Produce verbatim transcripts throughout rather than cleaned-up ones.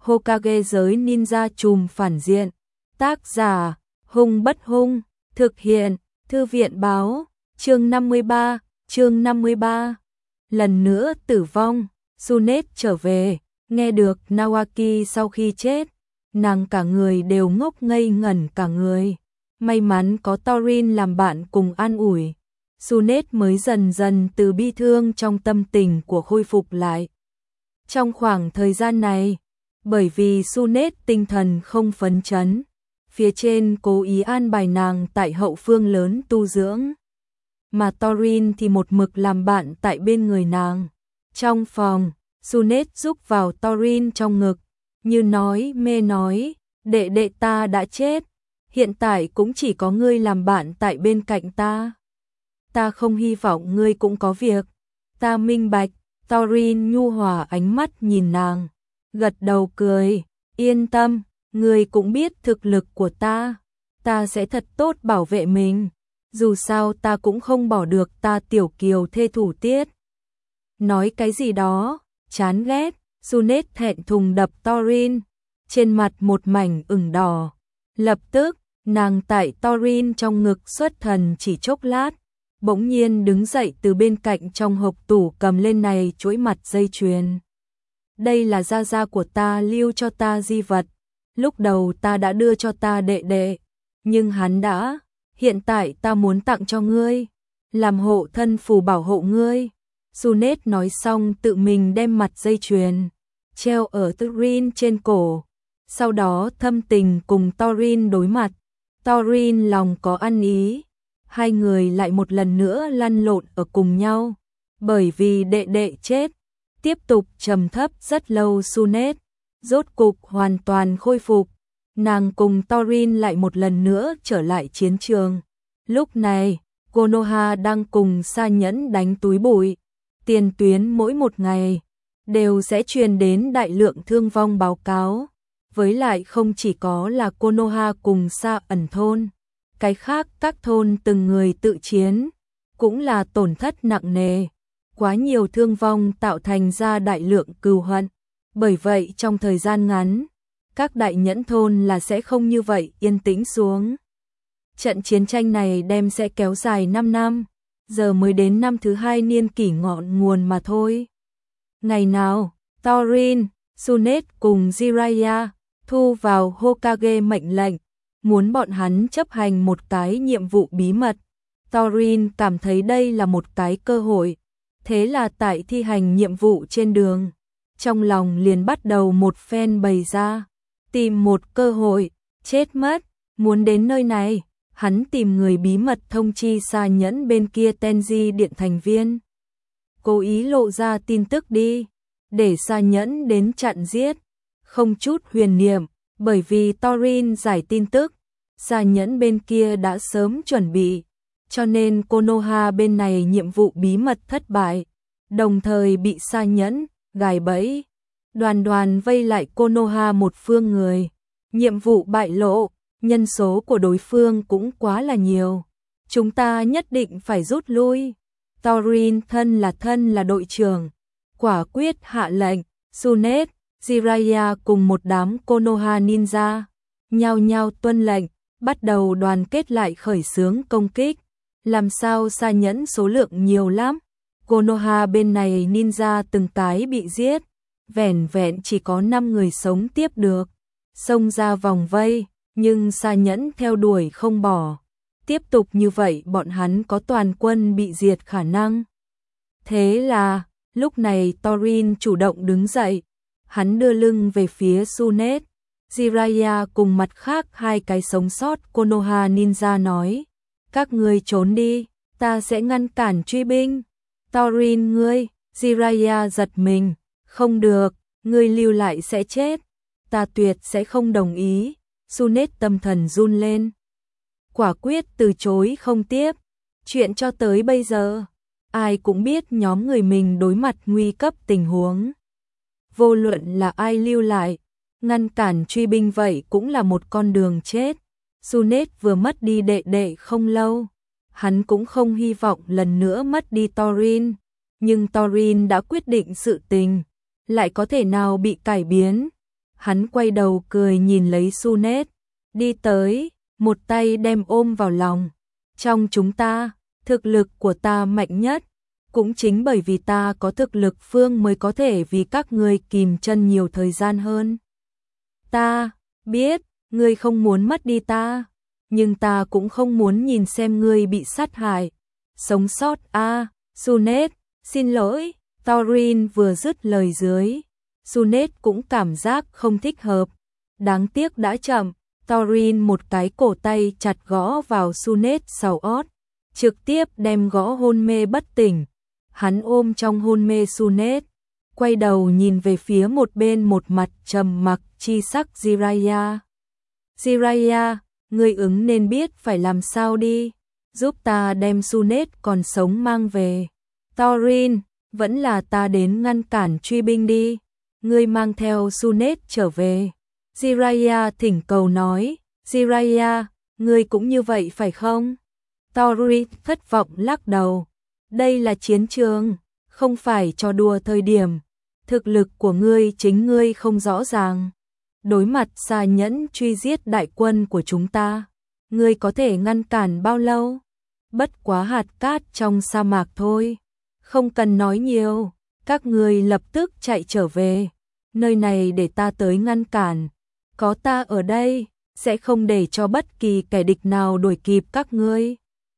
Hokage giới ninja trùm phản diện. Tác giả, Hung Bất Hung, thực hiện, Thư viện báo, chương năm mươi ba, chương năm mươi ba. Lần nữa tử vong, Tsunade trở về, nghe được Nawaki sau khi chết, nàng cả người đều ngốc ngây ngẩn cả người. May mắn có Thorin làm bạn cùng an ủi, Tsunade mới dần dần từ bi thương trong tâm tình của khôi phục lại. Trong khoảng thời gian này, bởi vì Tsunade tinh thần không phấn chấn, phía trên cố ý an bài nàng tại hậu phương lớn tu dưỡng, mà Thorin thì một mực làm bạn tại bên người nàng. Trong phòng, Tsunade giúp vào Thorin trong ngực, như nói mê nói, đệ đệ ta đã chết, hiện tại cũng chỉ có ngươi làm bạn tại bên cạnh ta. Ta không hy vọng ngươi cũng có việc. Ta minh bạch. Thorin nhu hòa ánh mắt nhìn nàng, gật đầu cười, yên tâm, ngươi cũng biết thực lực của ta, ta sẽ thật tốt bảo vệ mình, dù sao ta cũng không bỏ được ta tiểu kiều thê thủ tiết. Nói cái gì đó, chán ghét, Tsunade thẹn thùng đập Thorin, trên mặt một mảnh ửng đỏ. Lập tức, nàng tại Thorin trong ngực xuất thần chỉ chốc lát, bỗng nhiên đứng dậy từ bên cạnh trong hộp tủ cầm lên này chuỗi mặt dây chuyền. Đây là gia gia của ta lưu cho ta di vật, lúc đầu ta đã đưa cho ta đệ đệ, nhưng hắn đã, hiện tại ta muốn tặng cho ngươi, làm hộ thân phù bảo hộ ngươi. Tsunade nói xong tự mình đem mặt dây chuyền treo ở Thorin trên cổ, sau đó thâm tình cùng Thorin đối mặt. Thorin lòng có ăn ý, hai người lại một lần nữa lăn lộn ở cùng nhau, bởi vì đệ đệ chết. Tiếp tục trầm thấp rất lâu, Tsunade rốt cục hoàn toàn khôi phục, nàng cùng Thorin lại một lần nữa trở lại chiến trường. Lúc này, Konoha đang cùng Sa Nhẫn đánh túi bụi, tiền tuyến mỗi một ngày đều sẽ truyền đến đại lượng thương vong báo cáo, với lại không chỉ có là Konoha cùng Sa ẩn thôn, cái khác các thôn từng người tự chiến, cũng là tổn thất nặng nề, quá nhiều thương vong tạo thành ra đại lượng cừu hận. Bởi vậy trong thời gian ngắn, các đại nhẫn thôn là sẽ không như vậy yên tĩnh xuống. Trận chiến tranh này đem sẽ kéo dài năm năm, giờ mới đến năm thứ hai niên kỷ ngọn nguồn mà thôi. Ngày nào, Thorin, Tsunade cùng Jiraiya thu vào Hokage mệnh lệnh, muốn bọn hắn chấp hành một cái nhiệm vụ bí mật. Thorin cảm thấy đây là một cái cơ hội, thế là tại thi hành nhiệm vụ trên đường, trong lòng liền bắt đầu một phen bày ra, tìm một cơ hội, chết mất, muốn đến nơi này, hắn tìm người bí mật thông chi Sa Nhẫn bên kia Tenji điện thành viên. Cố ý lộ ra tin tức đi, để Sa Nhẫn đến chặn giết, không chút huyền niệm, bởi vì Thorin giải tin tức, Sa Nhẫn bên kia đã sớm chuẩn bị, cho nên Konoha bên này nhiệm vụ bí mật thất bại, đồng thời bị Sa Nhẫn gài bẫy. Đoàn đoàn vây lại Konoha một phương người, nhiệm vụ bại lộ, nhân số của đối phương cũng quá là nhiều, chúng ta nhất định phải rút lui. Thorin thân là thân là đội trưởng, quả quyết hạ lệnh. Tsunade, Jiraiya cùng một đám Konoha ninja nhao nhao tuân lệnh, bắt đầu đoàn kết lại khởi xướng công kích. Làm sao Sa Nhẫn số lượng nhiều lắm, Konoha bên này ninja từng cái bị giết, vẻn vẹn chỉ có năm người sống tiếp được, xông ra vòng vây, nhưng Sa Nhẫn theo đuổi không bỏ. Tiếp tục như vậy bọn hắn có toàn quân bị diệt khả năng. Thế là, lúc này Thorin chủ động đứng dậy, hắn đưa lưng về phía Tsunade. Jiraiya cùng mặt khác hai cái sống sót Konoha ninja nói, các ngươi trốn đi, ta sẽ ngăn cản truy binh. Thorin ngươi, Jiraiya giật mình, không được, ngươi lưu lại sẽ chết, ta tuyệt sẽ không đồng ý. Tsunade tâm thần run lên, quả quyết từ chối không tiếp. Chuyện cho tới bây giờ, ai cũng biết nhóm người mình đối mặt nguy cấp tình huống, vô luận là ai lưu lại, ngăn cản truy binh vậy cũng là một con đường chết. Tsunade vừa mất đi đệ đệ không lâu, hắn cũng không hy vọng lần nữa mất đi Thorin, nhưng Thorin đã quyết định sự tình, lại có thể nào bị cải biến. Hắn quay đầu cười nhìn lấy Sunet, đi tới, một tay đem ôm vào lòng. Trong chúng ta, thực lực của ta mạnh nhất, cũng chính bởi vì ta có thực lực phương mới có thể vì các ngươi kìm chân nhiều thời gian hơn. Ta biết, ngươi không muốn mất đi ta, nhưng ta cũng không muốn nhìn xem ngươi bị sát hại. Sống sót a, à, Sunet, xin lỗi. Thorin vừa dứt lời dưới, Sunet cũng cảm giác không thích hợp. Đáng tiếc đã chậm, Thorin một cái cổ tay chặt gõ vào Sunet sau ót, trực tiếp đem gõ hôn mê bất tỉnh. Hắn ôm trong hôn mê Sunet, quay đầu nhìn về phía một bên một mặt trầm mặc chi sắc Jiraiya. Jiraiya, ngươi ứng nên biết phải làm sao đi, giúp ta đem Sunet còn sống mang về. Thorin, vẫn là ta đến ngăn cản truy binh đi, ngươi mang theo Sunet trở về. Jiraiya thỉnh cầu nói, Jiraiya, ngươi cũng như vậy phải không? Thorin thất vọng lắc đầu, đây là chiến trường, không phải trò đùa thời điểm, thực lực của ngươi chính ngươi không rõ ràng. Đối mặt xà nhẫn truy giết đại quân của chúng ta, ngươi có thể ngăn cản bao lâu? Bất quá hạt cát trong sa mạc thôi, không cần nói nhiều, các ngươi lập tức chạy trở về, nơi này để ta tới ngăn cản, có ta ở đây, sẽ không để cho bất kỳ kẻ địch nào đuổi kịp các ngươi.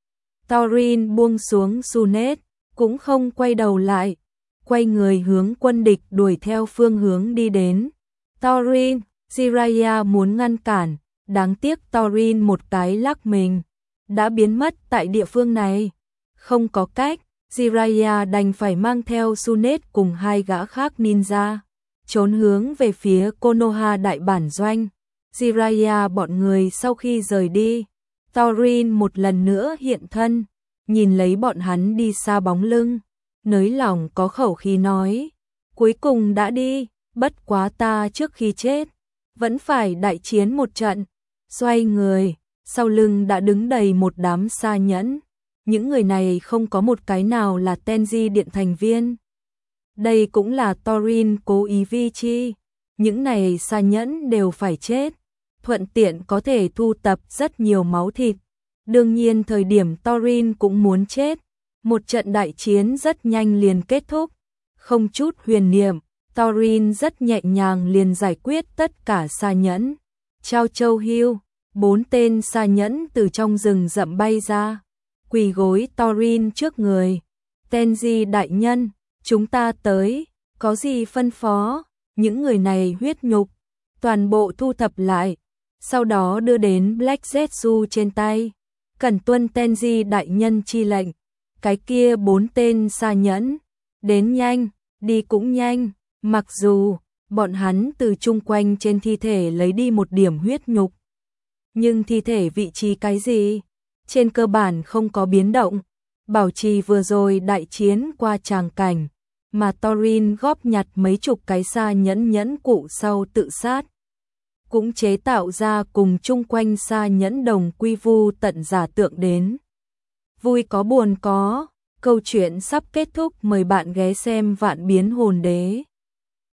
Thorin buông xuống Sunet, cũng không quay đầu lại, quay người hướng quân địch đuổi theo phương hướng đi đến. Thorin, Jiraiya muốn ngăn cản, đáng tiếc Thorin một cái lắc mình, đã biến mất tại địa phương này. Không có cách, Jiraiya đành phải mang theo Sunet cùng hai gã khác ninja, trốn hướng về phía Konoha đại bản doanh. Jiraiya bọn người sau khi rời đi, Thorin một lần nữa hiện thân, nhìn lấy bọn hắn đi xa bóng lưng, nới lòng có khẩu khí nói, cuối cùng đã đi, bất quá ta trước khi chết, vẫn phải đại chiến một trận. Xoay người, sau lưng đã đứng đầy một đám sa nhẫn, những người này không có một cái nào là Tenji điện thành viên. Đây cũng là Thorin cố ý vi chi, những này sa nhẫn đều phải chết, thuận tiện có thể thu tập rất nhiều máu thịt. Đương nhiên thời điểm Thorin cũng muốn chết, một trận đại chiến rất nhanh liền kết thúc, không chút huyền niệm, Thorin rất nhẹ nhàng liền giải quyết tất cả sa nhẫn. Chao Châu Hưu, bốn tên sa nhẫn từ trong rừng rậm bay ra, quỳ gối Thorin trước người. Tenji đại nhân, chúng ta tới, có gì phân phó? Những người này huyết nhục, toàn bộ thu thập lại, sau đó đưa đến Black Zetsu trên tay. Cẩn tuân Tenji đại nhân chi lệnh. Cái kia bốn tên sa nhẫn, đến nhanh, đi cũng nhanh, mặc dù bọn hắn từ chung quanh trên thi thể lấy đi một điểm huyết nhục, nhưng thi thể vị trí cái gì, trên cơ bản không có biến động, bảo trì vừa rồi đại chiến qua tràng cảnh, mà Thorin góp nhặt mấy chục cái sa nhẫn nhẫn cụ sau tự sát, cũng chế tạo ra cùng chung quanh sa nhẫn đồng quy vu tận giả tượng đến. Vui có buồn có, câu chuyện sắp kết thúc, mời bạn ghé xem Vạn Biến Hồn Đế.